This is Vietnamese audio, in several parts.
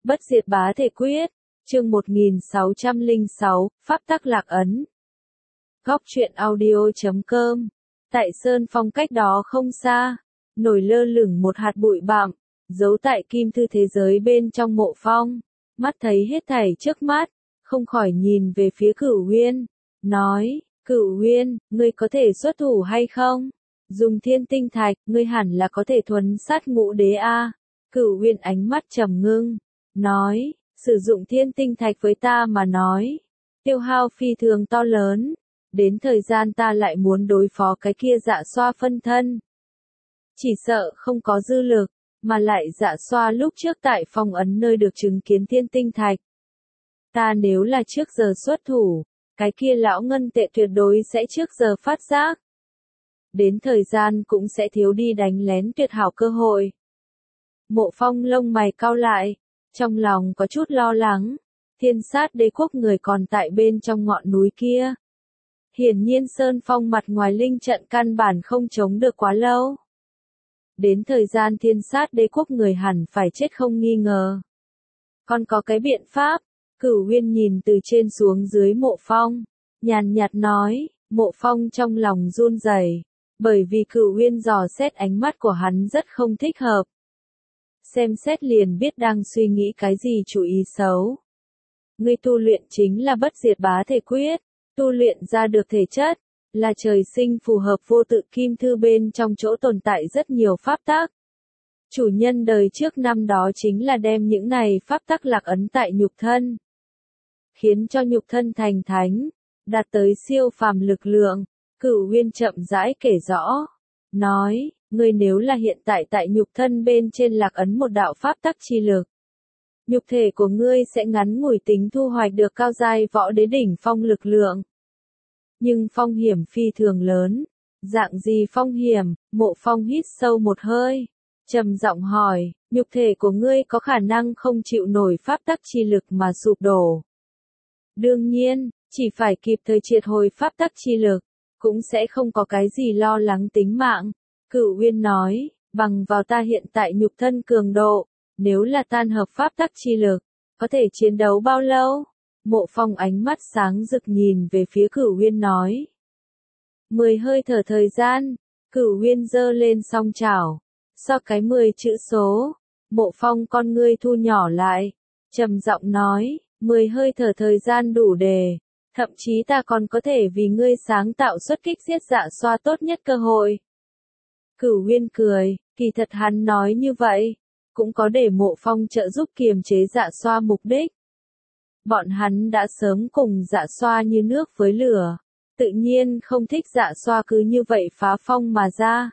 Bất diệt bá thể quyết, chương 1606, Pháp tắc lạc ấn. Góc truyện audio.com. Tại Sơn Phong cách đó không xa, nổi lơ lửng một hạt bụi bặm, giấu tại kim thư thế giới bên trong Mộ Phong. Mắt thấy hết thảy trước mắt, không khỏi nhìn về phía Cửu Uyên, nói, Cửu Uyên, ngươi có thể xuất thủ hay không? Dùng thiên tinh thạch, ngươi hẳn là có thể thuấn sát Ngũ Đế a. Cửu Uyên ánh mắt trầm ngưng, nói, sử dụng thiên tinh thạch với ta mà nói, tiêu hao phi thường to lớn, đến thời gian ta lại muốn đối phó cái kia Dạ Xoa phân thân. Chỉ sợ không có dư lực, mà lại Dạ Xoa lúc trước tại phong ấn nơi được chứng kiến thiên tinh thạch. Ta nếu là trước giờ xuất thủ, cái kia lão ngân tệ tuyệt đối sẽ trước giờ phát giác. Đến thời gian cũng sẽ thiếu đi đánh lén tuyệt hảo cơ hội. Mộ Phong lông mày cau lại, trong lòng có chút lo lắng, Thiên Sát Đế quốc người còn tại bên trong ngọn núi kia. Hiển nhiên Sơn Phong mặt ngoài linh trận căn bản không chống được quá lâu. Đến thời gian Thiên Sát Đế quốc người hẳn phải chết không nghi ngờ. Còn có cái biện pháp, Cửu Uyên nhìn từ trên xuống dưới Mộ Phong, nhàn nhạt nói, Mộ Phong trong lòng run rẩy, bởi vì Cửu Uyên dò xét ánh mắt của hắn rất không thích hợp. Xem xét liền biết đang suy nghĩ cái gì chủ ý xấu. Ngươi tu luyện chính là bất diệt bá thể quyết, tu luyện ra được thể chất, là trời sinh phù hợp vô tự kim thư bên trong chỗ tồn tại rất nhiều pháp tắc. Chủ nhân đời trước năm đó chính là đem những này pháp tắc lạc ấn tại nhục thân, khiến cho nhục thân thành thánh, đạt tới siêu phàm lực lượng. Cửu Uyên chậm rãi kể rõ, nói, ngươi nếu là hiện tại tại nhục thân bên trên lạc ấn một đạo pháp tắc chi lực, nhục thể của ngươi sẽ ngắn ngủi tính thu hoạch được cao giai võ đế đỉnh phong lực lượng. Nhưng phong hiểm phi thường lớn, dạng gì phong hiểm? Mộ Phong hít sâu một hơi, trầm giọng hỏi, nhục thể của ngươi có khả năng không chịu nổi pháp tắc chi lực mà sụp đổ. Đương nhiên, chỉ phải kịp thời triệt hồi pháp tắc chi lực, cũng sẽ không có cái gì lo lắng tính mạng. Cửu Uyên nói, bằng vào ta hiện tại nhục thân cường độ, nếu là tan hợp pháp tắc chi lực, có thể chiến đấu bao lâu? Mộ Phong ánh mắt sáng rực nhìn về phía Cửu Uyên nói. 10 hơi thở thời gian, Cửu Uyên giơ lên song chảo, so cái 10 chữ số. Mộ Phong con ngươi thu nhỏ lại, trầm giọng nói, 10 hơi thở thời gian đủ để, thậm chí ta còn có thể vì ngươi sáng tạo xuất kích giết Dạ Xoa tốt nhất cơ hội. Cửu Uyên cười, kỳ thật hắn nói như vậy, cũng có để Mộ Phong trợ giúp kiềm chế Dạ Xoa mục đích. Bọn hắn đã sớm cùng Dạ Xoa như nước với lửa, tự nhiên không thích Dạ Xoa cứ như vậy phá phong mà ra.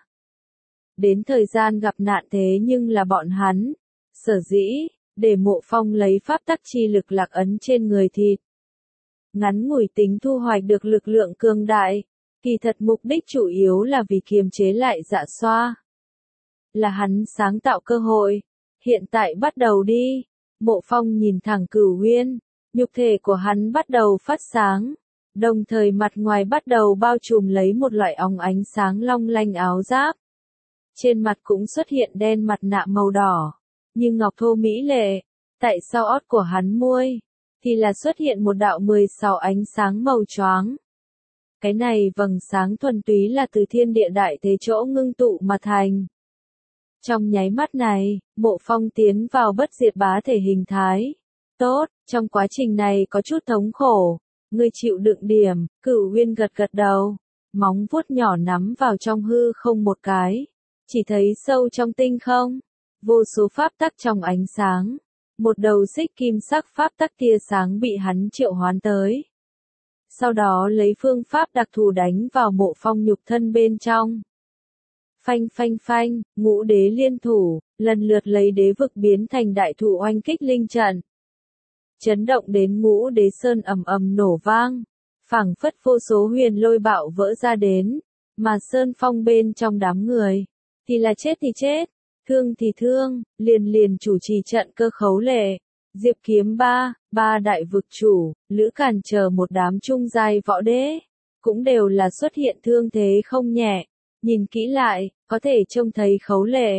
Đến thời gian gặp nạn thế nhưng là bọn hắn, sở dĩ, để Mộ Phong lấy pháp tắc chi lực lạc ấn trên người thịt. Ngắn ngủi tính thu hoạch được lực lượng cường đại, kỳ thật mục đích chủ yếu là vì kiềm chế lại Dạ Xoa. Là hắn sáng tạo cơ hội, hiện tại bắt đầu đi. Mộ Phong nhìn thẳng Cửu Uyên, nhục thể của hắn bắt đầu phát sáng, đồng thời mặt ngoài bắt đầu bao trùm lấy một loại óng ánh sáng long lanh áo giáp. Trên mặt cũng xuất hiện đen mặt nạ màu đỏ, như ngọc thô mỹ lệ, tại sau ót của hắn môi, thì là xuất hiện một đạo 16 ánh sáng màu choáng. Cái này vầng sáng thuần túy là từ thiên địa đại thế chỗ ngưng tụ mà thành. Trong nháy mắt này, Mộ Phong tiến vào bất diệt bá thể hình thái. Tốt, trong quá trình này có chút thống khổ, ngươi chịu đựng điểm. Cửu Uyên gật gật đầu, móng vuốt nhỏ nắm vào trong hư không một cái, chỉ thấy sâu trong tinh không, vô số pháp tắc trong ánh sáng, một đầu xích kim sắc pháp tắc tia sáng bị hắn triệu hoán tới. Sau đó lấy phương pháp đặc thù đánh vào Mộ Phong nhục thân bên trong. Phanh phanh phanh, Ngũ Đế liên thủ, lần lượt lấy đế vực biến thành đại thủ oanh kích linh trận. Chấn động đến Ngũ Đế sơn ầm ầm nổ vang, phảng phất vô số huyền lôi bạo vỡ ra đến, mà Sơn Phong bên trong đám người, thì là chết thì chết, thương thì thương, liền chủ trì trận cơ khấu lệ, Diệp Kiếm ba đại vực chủ, Lữ Càn chờ một đám trung giai võ đế, cũng đều là xuất hiện thương thế không nhẹ. Nhìn kỹ lại, có thể trông thấy khấu lệ,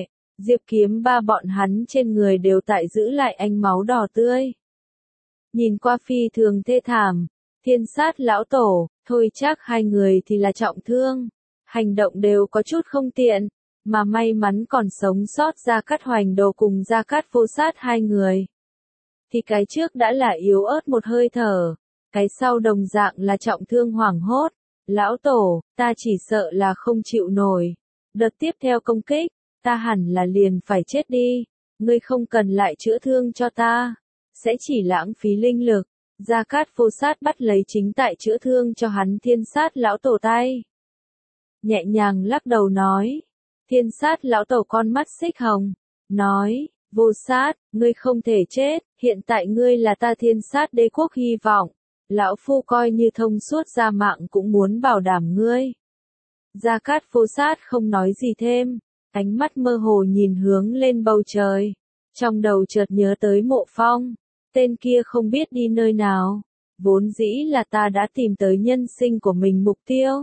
Diệp Kiếm Ba bọn hắn trên người đều tại giữ lại ánh máu đỏ tươi. Nhìn qua phi thường thê thảm, Thiên Sát lão tổ, Thôi Trác hai người thì là trọng thương, hành động đều có chút không tiện, mà may mắn còn sống sót Gia Cát Hoành Đồ cùng Gia Cát Vô Sát hai người. Thì cái trước đã là yếu ớt một hơi thở, cái sau đồng dạng là trọng thương hoảng hốt. Lão tổ, ta chỉ sợ là không chịu nổi. Đợt tiếp theo công kích, ta hẳn là liền phải chết đi. Ngươi không cần lại chữa thương cho ta. Sẽ chỉ lãng phí linh lực. Gia Cát Vô Sát bắt lấy chính tại chữa thương cho hắn Thiên Sát lão tổ tay. Nhẹ nhàng lắc đầu nói. Thiên Sát lão tổ con mắt xích hồng. Nói, Vô Sát, ngươi không thể chết. Hiện tại ngươi là ta Thiên Sát đế quốc hy vọng. Lão phu coi như thông suốt ra mạng cũng muốn bảo đảm ngươi. Gia Cát Vô Sát không nói gì thêm, ánh mắt mơ hồ nhìn hướng lên bầu trời. Trong đầu chợt nhớ tới Mộ Phong, tên kia không biết đi nơi nào, vốn dĩ là ta đã tìm tới nhân sinh của mình mục tiêu.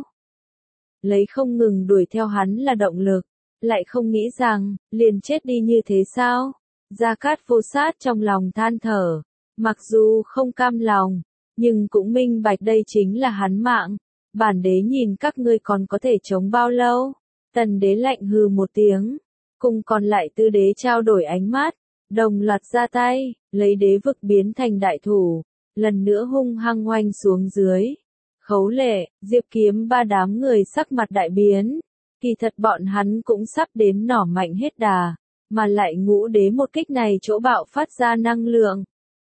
Lấy không ngừng đuổi theo hắn là động lực, lại không nghĩ rằng, liền chết đi như thế sao? Gia Cát Vô Sát trong lòng than thở, mặc dù không cam lòng, nhưng cũng minh bạch đây chính là hắn mạng. Bản đế nhìn các ngươi còn có thể chống bao lâu? Tần đế lạnh hừ một tiếng, cùng còn lại tư đế trao đổi ánh mắt, đồng loạt ra tay, lấy đế vực biến thành đại thủ, lần nữa hung hăng oanh xuống dưới. Khấu Lệ, Diệp Kiếm Ba đám người sắc mặt đại biến, kỳ thật bọn hắn cũng sắp đến nỏ mạnh hết đà, mà lại Ngũ đế một kích này chỗ bạo phát ra năng lượng.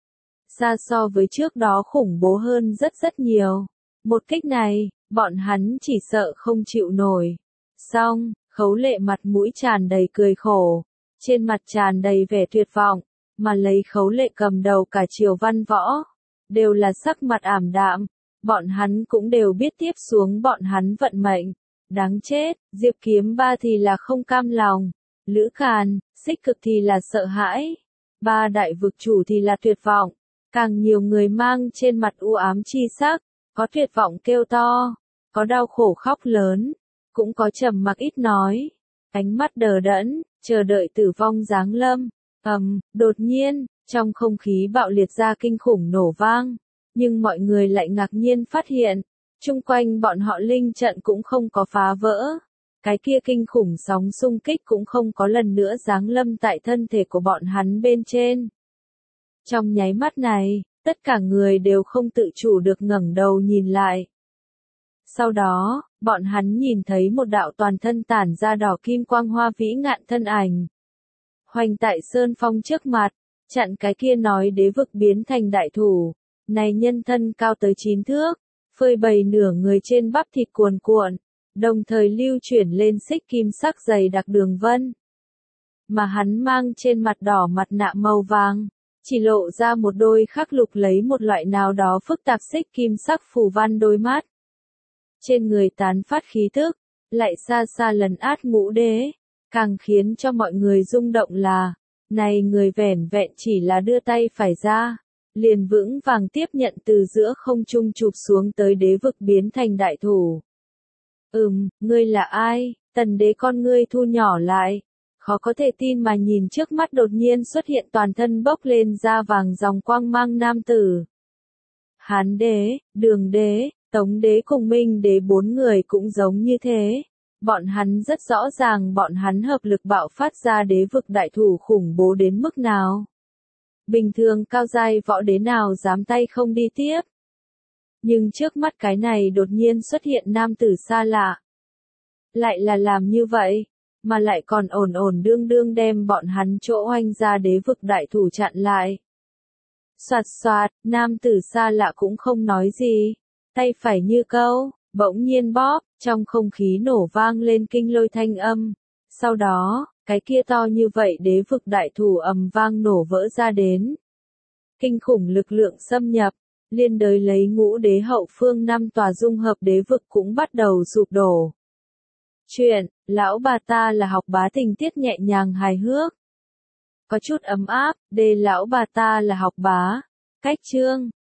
Xa so với trước đó khủng bố hơn rất nhiều. Một kích này, bọn hắn chỉ sợ không chịu nổi. Xong, Khấu Lệ mặt mũi tràn đầy cười khổ, trên mặt tràn đầy vẻ tuyệt vọng, mà lấy Khấu Lệ cầm đầu cả Triều Văn Võ, đều là sắc mặt ảm đạm, bọn hắn cũng đều biết tiếp xuống bọn hắn vận mệnh. Đáng chết, Diệp Kiếm Ba thì là không cam lòng, Lữ Khàn, Xích Cực thì là sợ hãi, ba đại vực chủ thì là tuyệt vọng. Càng nhiều người mang trên mặt u ám chi sắc, có tuyệt vọng kêu to, có đau khổ khóc lớn, cũng có trầm mặc ít nói, ánh mắt đờ đẫn, chờ đợi tử vong giáng lâm. Đột nhiên, trong không khí bạo liệt ra kinh khủng nổ vang, nhưng mọi người lại ngạc nhiên phát hiện, chung quanh bọn họ linh trận cũng không có phá vỡ, cái kia kinh khủng sóng xung kích cũng không có lần nữa giáng lâm tại thân thể của bọn hắn bên trên. Trong nháy mắt này, tất cả người đều không tự chủ được ngẩng đầu nhìn lại. Sau đó, bọn hắn nhìn thấy một đạo toàn thân tản ra đỏ kim quang hoa vĩ ngạn thân ảnh. Hoành tại sơn phong trước mặt, chặn cái kia nói đế vực biến thành đại thủ. Này nhân thân cao tới 9 thước, phơi bày nửa người trên bắp thịt cuồn cuộn, đồng thời lưu chuyển lên xích kim sắc dày đặc đường vân. Mà hắn mang trên mặt đỏ mặt nạ màu vàng, chỉ lộ ra một đôi khắc lục lấy một loại nào đó phức tạp xích kim sắc phù văn đôi mắt. Trên người tán phát khí tức, lại xa xa lần át Ngũ đế, càng khiến cho mọi người rung động là, này người vẻn vẹn chỉ là đưa tay phải ra, liền vững vàng tiếp nhận từ giữa không trung chụp xuống tới đế vực biến thành đại thủ. Ngươi là ai? Tần đế con ngươi thu nhỏ lại, khó có thể tin mà nhìn trước mắt đột nhiên xuất hiện toàn thân bốc lên da vàng dòng quang mang nam tử. Hán đế, Đường đế, Tống đế cùng Minh đế 4 người cũng giống như thế. Bọn hắn rất rõ ràng bọn hắn hợp lực bạo phát ra đế vực đại thủ khủng bố đến mức nào. Bình thường cao giai võ đế nào dám tay không đi tiếp. Nhưng trước mắt cái này đột nhiên xuất hiện nam tử xa lạ. Lại là làm như vậy, mà lại còn ổn đương đương đem bọn hắn chỗ oanh ra đế vực đại thủ chặn lại. Soạt soạt, nam tử xa lạ cũng không nói gì, tay phải như câu, bỗng nhiên bóp, trong không khí nổ vang lên kinh lôi thanh âm. Sau đó, cái kia to như vậy đế vực đại thủ ầm vang nổ vỡ ra đến. Kinh khủng lực lượng xâm nhập, liên đới lấy Ngũ đế hậu phương 5 tòa dung hợp đế vực cũng bắt đầu sụp đổ. Chuyện, lão bà ta là học bá tình tiết nhẹ nhàng hài hước. Có chút ấm áp, đề lão bà ta là học bá. Cách chương